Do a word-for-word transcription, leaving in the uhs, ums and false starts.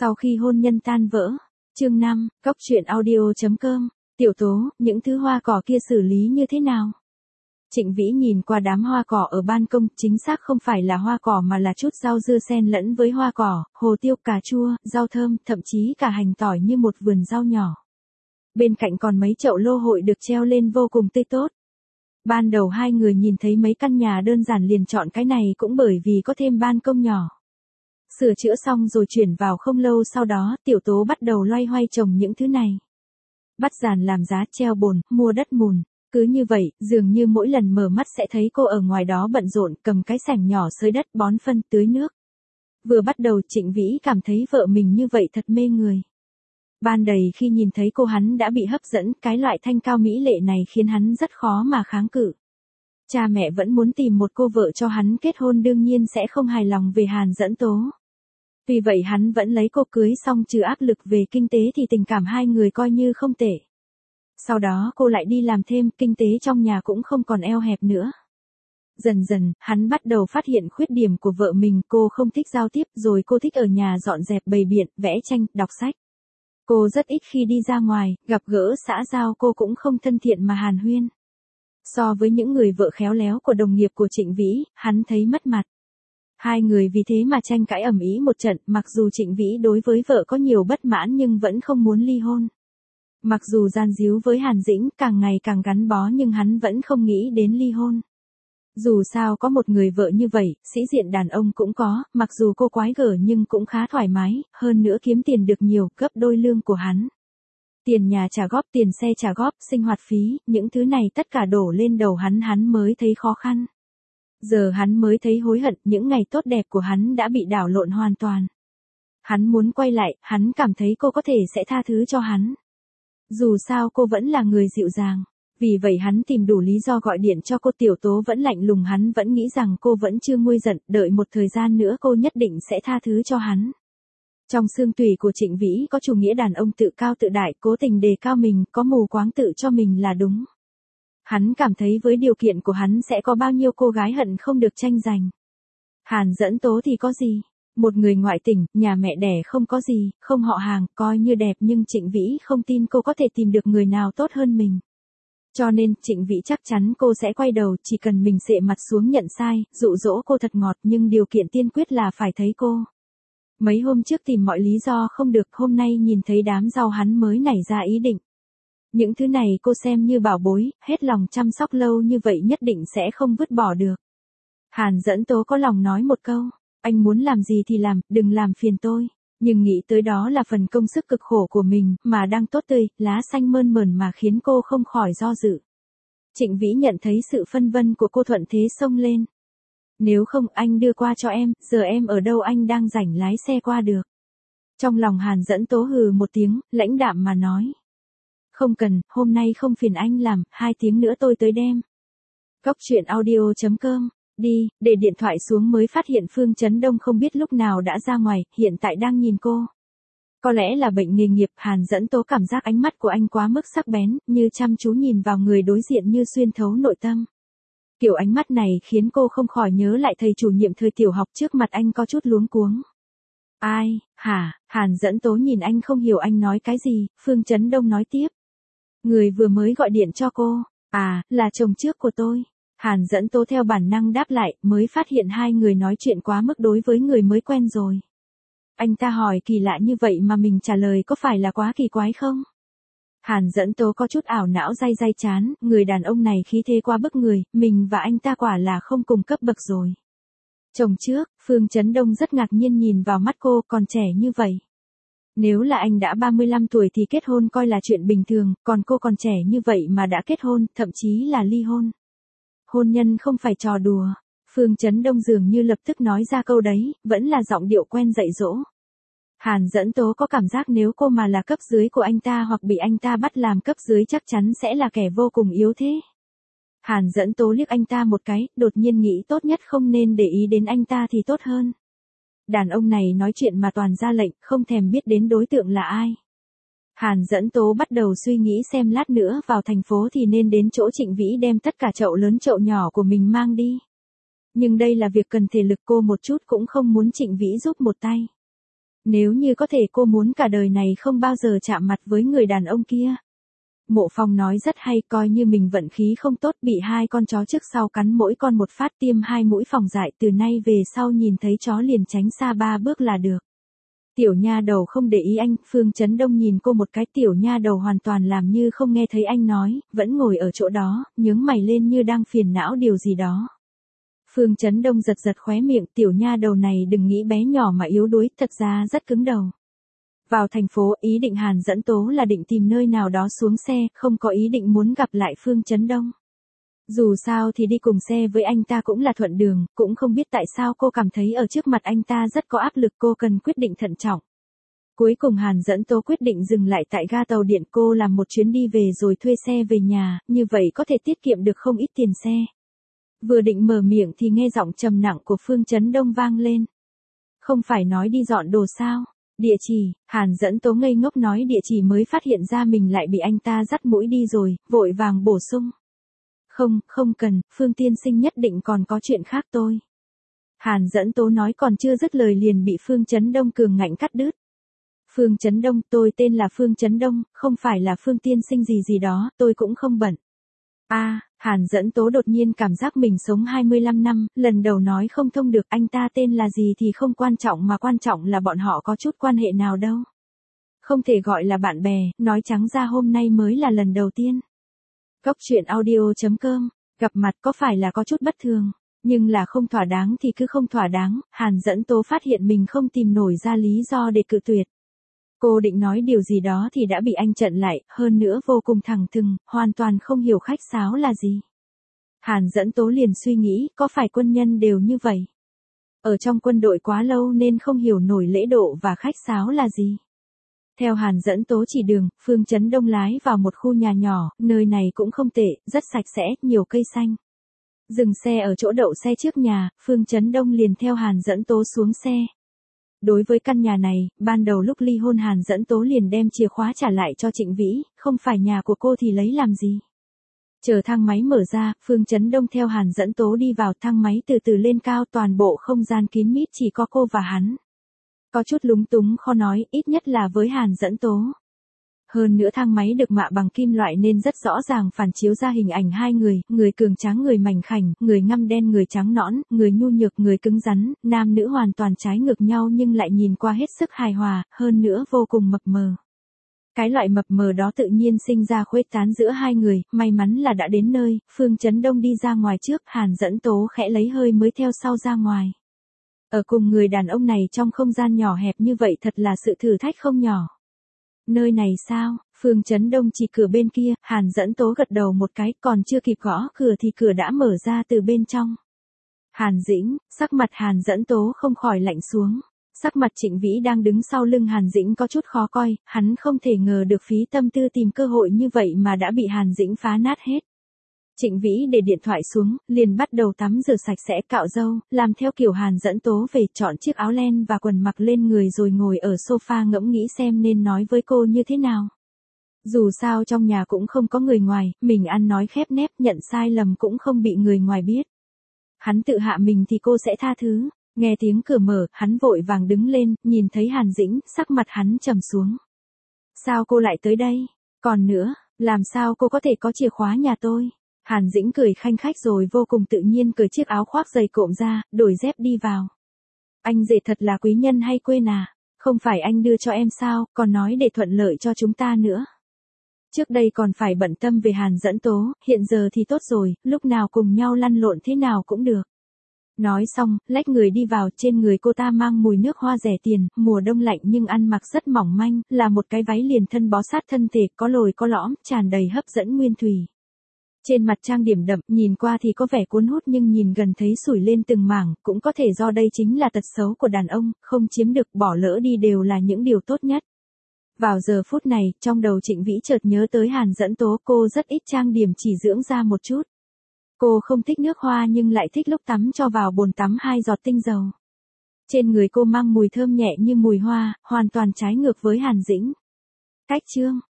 Sau khi hôn nhân tan vỡ. Chương năm, Cóc truyện audio chấm com. Tiểu Tố, những thứ hoa cỏ kia xử lý như thế nào? Trịnh Vĩ nhìn qua đám hoa cỏ ở ban công, chính xác không phải là hoa cỏ mà là chút rau dưa xen lẫn với hoa cỏ, hồ tiêu, cà chua, rau thơm, thậm chí cả hành tỏi như một vườn rau nhỏ. Bên cạnh còn mấy chậu lô hội được treo lên vô cùng tươi tốt. Ban đầu hai người nhìn thấy mấy căn nhà đơn giản liền chọn cái này cũng bởi vì có thêm ban công nhỏ. Sửa chữa xong rồi chuyển vào không lâu sau đó, Tiểu Tố bắt đầu loay hoay trồng những thứ này. Bắt giàn làm giá, treo bồn, mua đất mùn. Cứ như vậy, dường như mỗi lần mở mắt sẽ thấy cô ở ngoài đó bận rộn, cầm cái sẻng nhỏ xới đất, bón phân, tưới nước. Vừa bắt đầu Trịnh Vĩ cảm thấy vợ mình như vậy thật mê người. Ban đầy khi nhìn thấy cô hắn đã bị hấp dẫn, cái loại thanh cao mỹ lệ này khiến hắn rất khó mà kháng cự. Cha mẹ vẫn muốn tìm một cô vợ cho hắn kết hôn, đương nhiên sẽ không hài lòng về Hàn Dẫn Tố. Vì vậy hắn vẫn lấy cô cưới, xong trừ áp lực về kinh tế thì tình cảm hai người coi như không tệ. Sau đó cô lại đi làm thêm, kinh tế trong nhà cũng không còn eo hẹp nữa. Dần dần, hắn bắt đầu phát hiện khuyết điểm của vợ mình, cô không thích giao tiếp, rồi cô thích ở nhà dọn dẹp bày biện, vẽ tranh, đọc sách. Cô rất ít khi đi ra ngoài, gặp gỡ xã giao, cô cũng không thân thiện mà hàn huyên. So với những người vợ khéo léo của đồng nghiệp của Trịnh Vĩ, hắn thấy mất mặt. Hai người vì thế mà tranh cãi ầm ĩ một trận, mặc dù Trịnh Vĩ đối với vợ có nhiều bất mãn nhưng vẫn không muốn ly hôn. Mặc dù gian díu với Hàn Dĩnh càng ngày càng gắn bó nhưng hắn vẫn không nghĩ đến ly hôn. Dù sao có một người vợ như vậy, sĩ diện đàn ông cũng có, mặc dù cô quái gở nhưng cũng khá thoải mái, hơn nữa kiếm tiền được nhiều, gấp đôi lương của hắn. Tiền nhà trả góp, tiền xe trả góp, sinh hoạt phí, những thứ này tất cả đổ lên đầu hắn, hắn mới thấy khó khăn. Giờ hắn mới thấy hối hận, những ngày tốt đẹp của hắn đã bị đảo lộn hoàn toàn. Hắn muốn quay lại, hắn cảm thấy cô có thể sẽ tha thứ cho hắn. Dù sao cô vẫn là người dịu dàng. Vì vậy hắn tìm đủ lý do gọi điện cho cô. Tiểu Tố vẫn lạnh lùng, hắn vẫn nghĩ rằng cô vẫn chưa nguôi giận, đợi một thời gian nữa cô nhất định sẽ tha thứ cho hắn. Trong xương tủy của Trịnh Vĩ có chủ nghĩa đàn ông tự cao tự đại, cố tình đề cao mình, có mù quáng tự cho mình là đúng. Hắn cảm thấy với điều kiện của hắn sẽ có bao nhiêu cô gái hận không được tranh giành. Hàn Dẫn Tố thì có gì? Một người ngoại tình, nhà mẹ đẻ không có gì, không họ hàng, coi như đẹp, nhưng Trịnh Vĩ không tin cô có thể tìm được người nào tốt hơn mình. Cho nên, Trịnh Vĩ chắc chắn cô sẽ quay đầu, chỉ cần mình xệ mặt xuống nhận sai, dụ dỗ cô thật ngọt, nhưng điều kiện tiên quyết là phải thấy cô. Mấy hôm trước tìm mọi lý do không được, hôm nay nhìn thấy đám rau hắn mới nảy ra ý định. Những thứ này cô xem như bảo bối, hết lòng chăm sóc lâu như vậy nhất định sẽ không vứt bỏ được. Hàn Dẫn Tố có lòng nói một câu, anh muốn làm gì thì làm, đừng làm phiền tôi. Nhưng nghĩ tới đó là phần công sức cực khổ của mình, mà đang tốt tươi, lá xanh mơn mởn mà khiến cô không khỏi do dự. Trịnh Vĩ nhận thấy sự phân vân của cô, thuận thế xông lên. Nếu không anh đưa qua cho em, giờ em ở đâu anh đang rảnh lái xe qua được. Trong lòng Hàn Dẫn Tố hừ một tiếng, lãnh đạm mà nói. Không cần, hôm nay không phiền anh làm, hai tiếng nữa tôi tới đem. Cóc truyện audio chấm com. Đi, để điện thoại xuống mới phát hiện Phương Chấn Đông không biết lúc nào đã ra ngoài, hiện tại đang nhìn cô. Có lẽ là bệnh nghề nghiệp, Hàn Dẫn Tố cảm giác ánh mắt của anh quá mức sắc bén, như chăm chú nhìn vào người đối diện như xuyên thấu nội tâm. Kiểu ánh mắt này khiến cô không khỏi nhớ lại thầy chủ nhiệm thời tiểu học trước mặt anh có chút luống cuống. Ai, hả, Hàn Dẫn Tố nhìn anh không hiểu anh nói cái gì, Phương Chấn Đông nói tiếp. Người vừa mới gọi điện cho cô, à, là chồng trước của tôi. Hàn Dẫn Tố theo bản năng đáp lại, mới phát hiện hai người nói chuyện quá mức đối với người mới quen rồi. Anh ta hỏi kỳ lạ như vậy mà mình trả lời có phải là quá kỳ quái không? Hàn Dẫn Tố có chút ảo não, day day chán, người đàn ông này khí thế quá bức người, mình và anh ta quả là không cùng cấp bậc rồi. Chồng trước, Phương Chấn Đông rất ngạc nhiên nhìn vào mắt cô, còn trẻ như vậy. Nếu là anh đã ba mươi lăm tuổi thì kết hôn coi là chuyện bình thường, còn cô còn trẻ như vậy mà đã kết hôn, thậm chí là ly hôn. Hôn nhân không phải trò đùa. Phương Chấn Đông dường như lập tức nói ra câu đấy, vẫn là giọng điệu quen dạy dỗ. Hàn Dẫn Tố có cảm giác nếu cô mà là cấp dưới của anh ta hoặc bị anh ta bắt làm cấp dưới chắc chắn sẽ là kẻ vô cùng yếu thế. Hàn Dẫn Tố liếc anh ta một cái, đột nhiên nghĩ tốt nhất không nên để ý đến anh ta thì tốt hơn. Đàn ông này nói chuyện mà toàn ra lệnh, không thèm biết đến đối tượng là ai. Hàn Dẫn Tố bắt đầu suy nghĩ xem lát nữa vào thành phố thì nên đến chỗ Trịnh Vĩ đem tất cả chậu lớn chậu nhỏ của mình mang đi. Nhưng đây là việc cần thể lực, cô một chút cũng không muốn Trịnh Vĩ giúp một tay. Nếu như có thể cô muốn cả đời này không bao giờ chạm mặt với người đàn ông kia. Mộ Phong nói rất hay, coi như mình vận khí không tốt bị hai con chó trước sau cắn mỗi con một phát tiêm hai mũi phòng dại, từ nay về sau nhìn thấy chó liền tránh xa ba bước là được. Tiểu nha đầu không để ý anh, Phương Chấn Đông nhìn cô một cái, tiểu nha đầu hoàn toàn làm như không nghe thấy anh nói, vẫn ngồi ở chỗ đó, nhướng mày lên như đang phiền não điều gì đó. Phương Chấn Đông giật giật khóe miệng, tiểu nha đầu này đừng nghĩ bé nhỏ mà yếu đuối, thật ra rất cứng đầu. Vào thành phố, ý định Hàn Dẫn Tố là định tìm nơi nào đó xuống xe, không có ý định muốn gặp lại Phương Chấn Đông. Dù sao thì đi cùng xe với anh ta cũng là thuận đường, cũng không biết tại sao cô cảm thấy ở trước mặt anh ta rất có áp lực, cô cần quyết định thận trọng. Cuối cùng Hàn Dẫn Tố quyết định dừng lại tại ga tàu điện, cô làm một chuyến đi về rồi thuê xe về nhà, như vậy có thể tiết kiệm được không ít tiền xe. Vừa định mở miệng thì nghe giọng trầm nặng của Phương Chấn Đông vang lên. Không phải nói đi dọn đồ sao? Địa chỉ, Hàn Dẫn Tố ngây ngốc nói địa chỉ mới phát hiện ra mình lại bị anh ta dắt mũi đi rồi, vội vàng bổ sung. Không, không cần, Phương tiên sinh nhất định còn có chuyện khác tôi. Hàn Dẫn Tố nói còn chưa dứt lời liền bị Phương Chấn Đông cường ngạnh cắt đứt. Phương Chấn Đông, tôi tên là Phương Chấn Đông, không phải là Phương tiên sinh gì gì đó, tôi cũng không bận. A, à, Hàn Dẫn Tố đột nhiên cảm giác mình sống hai mươi lăm năm, lần đầu nói không thông được, anh ta tên là gì thì không quan trọng mà quan trọng là bọn họ có chút quan hệ nào đâu. Không thể gọi là bạn bè, nói trắng ra hôm nay mới là lần đầu tiên. Cốc truyện audio chấm com, gặp mặt có phải là có chút bất thường, nhưng là không thỏa đáng thì cứ không thỏa đáng, Hàn Dẫn Tố phát hiện mình không tìm nổi ra lý do để cự tuyệt. Cô định nói điều gì đó thì đã bị anh chặn lại, hơn nữa vô cùng thẳng thừng, hoàn toàn không hiểu khách sáo là gì. Hàn Dẫn Tố liền suy nghĩ, có phải quân nhân đều như vậy? Ở trong quân đội quá lâu nên không hiểu nổi lễ độ và khách sáo là gì. Theo Hàn Dẫn Tố chỉ đường, Phương Chấn Đông lái vào một khu nhà nhỏ, nơi này cũng không tệ, rất sạch sẽ, nhiều cây xanh. Dừng xe ở chỗ đậu xe trước nhà, Phương Chấn Đông liền theo Hàn Dẫn Tố xuống xe. Đối với căn nhà này, ban đầu lúc ly hôn Hàn Dẫn Tố liền đem chìa khóa trả lại cho Trịnh Vĩ, không phải nhà của cô thì lấy làm gì. Chờ thang máy mở ra, Phương Chấn Đông theo Hàn Dẫn Tố đi vào, thang máy từ từ lên cao, toàn bộ không gian kín mít chỉ có cô và hắn. Có chút lúng túng khó nói, ít nhất là với Hàn Dẫn Tố. Hơn nữa thang máy được mạ bằng kim loại nên rất rõ ràng phản chiếu ra hình ảnh hai người, người cường tráng người mảnh khảnh, người ngăm đen người trắng nõn, người nhu nhược người cứng rắn, nam nữ hoàn toàn trái ngược nhau nhưng lại nhìn qua hết sức hài hòa, hơn nữa vô cùng mập mờ. Cái loại mập mờ đó tự nhiên sinh ra khuếch tán giữa hai người, may mắn là đã đến nơi, Phương Chấn Đông đi ra ngoài trước, Hàn Dẫn Tố khẽ lấy hơi mới theo sau ra ngoài. Ở cùng người đàn ông này trong không gian nhỏ hẹp như vậy thật là sự thử thách không nhỏ. Nơi này sao? Phương Chấn Đông chỉ cửa bên kia, Hàn Dẫn Tố gật đầu một cái, còn chưa kịp gõ cửa thì cửa đã mở ra từ bên trong. Hàn Dĩnh, sắc mặt Hàn Dẫn Tố không khỏi lạnh xuống. Sắc mặt Trịnh Vĩ đang đứng sau lưng Hàn Dĩnh có chút khó coi, hắn không thể ngờ được phí tâm tư tìm cơ hội như vậy mà đã bị Hàn Dĩnh phá nát hết. Trịnh Vĩ để điện thoại xuống, liền bắt đầu tắm rửa sạch sẽ, cạo râu, làm theo kiểu Hàn Dẫn Tố về, chọn chiếc áo len và quần mặc lên người rồi ngồi ở sofa ngẫm nghĩ xem nên nói với cô như thế nào. Dù sao trong nhà cũng không có người ngoài, mình ăn nói khép nép, nhận sai lầm cũng không bị người ngoài biết. Hắn tự hạ mình thì cô sẽ tha thứ. Nghe tiếng cửa mở, hắn vội vàng đứng lên, nhìn thấy Hàn Dĩnh, sắc mặt hắn trầm xuống. Sao cô lại tới đây? Còn nữa, làm sao cô có thể có chìa khóa nhà tôi? Hàn Dĩnh cười khanh khách rồi vô cùng tự nhiên cởi chiếc áo khoác dày cộm ra, đổi dép đi vào. Anh rể thật là quý nhân hay quên à? Không phải anh đưa cho em sao, còn nói để thuận lợi cho chúng ta nữa. Trước đây còn phải bận tâm về Hàn Dẫn Tố, hiện giờ thì tốt rồi, lúc nào cùng nhau lăn lộn thế nào cũng được. Nói xong, lách người đi vào, trên người cô ta mang mùi nước hoa rẻ tiền, mùa đông lạnh nhưng ăn mặc rất mỏng manh, là một cái váy liền thân bó sát thân thể, có lồi có lõm, tràn đầy hấp dẫn nguyên thủy. Trên mặt trang điểm đậm, nhìn qua thì có vẻ cuốn hút nhưng nhìn gần thấy sủi lên từng mảng, cũng có thể do đây chính là tật xấu của đàn ông, không chiếm được bỏ lỡ đi đều là những điều tốt nhất. Vào giờ phút này, trong đầu Trịnh Vĩ chợt nhớ tới Hàn Dẫn Tố, cô rất ít trang điểm chỉ dưỡng da một chút. Cô không thích nước hoa nhưng lại thích lúc tắm cho vào bồn tắm hai giọt tinh dầu. Trên người cô mang mùi thơm nhẹ như mùi hoa, hoàn toàn trái ngược với Hàn Dĩnh. Cách chương,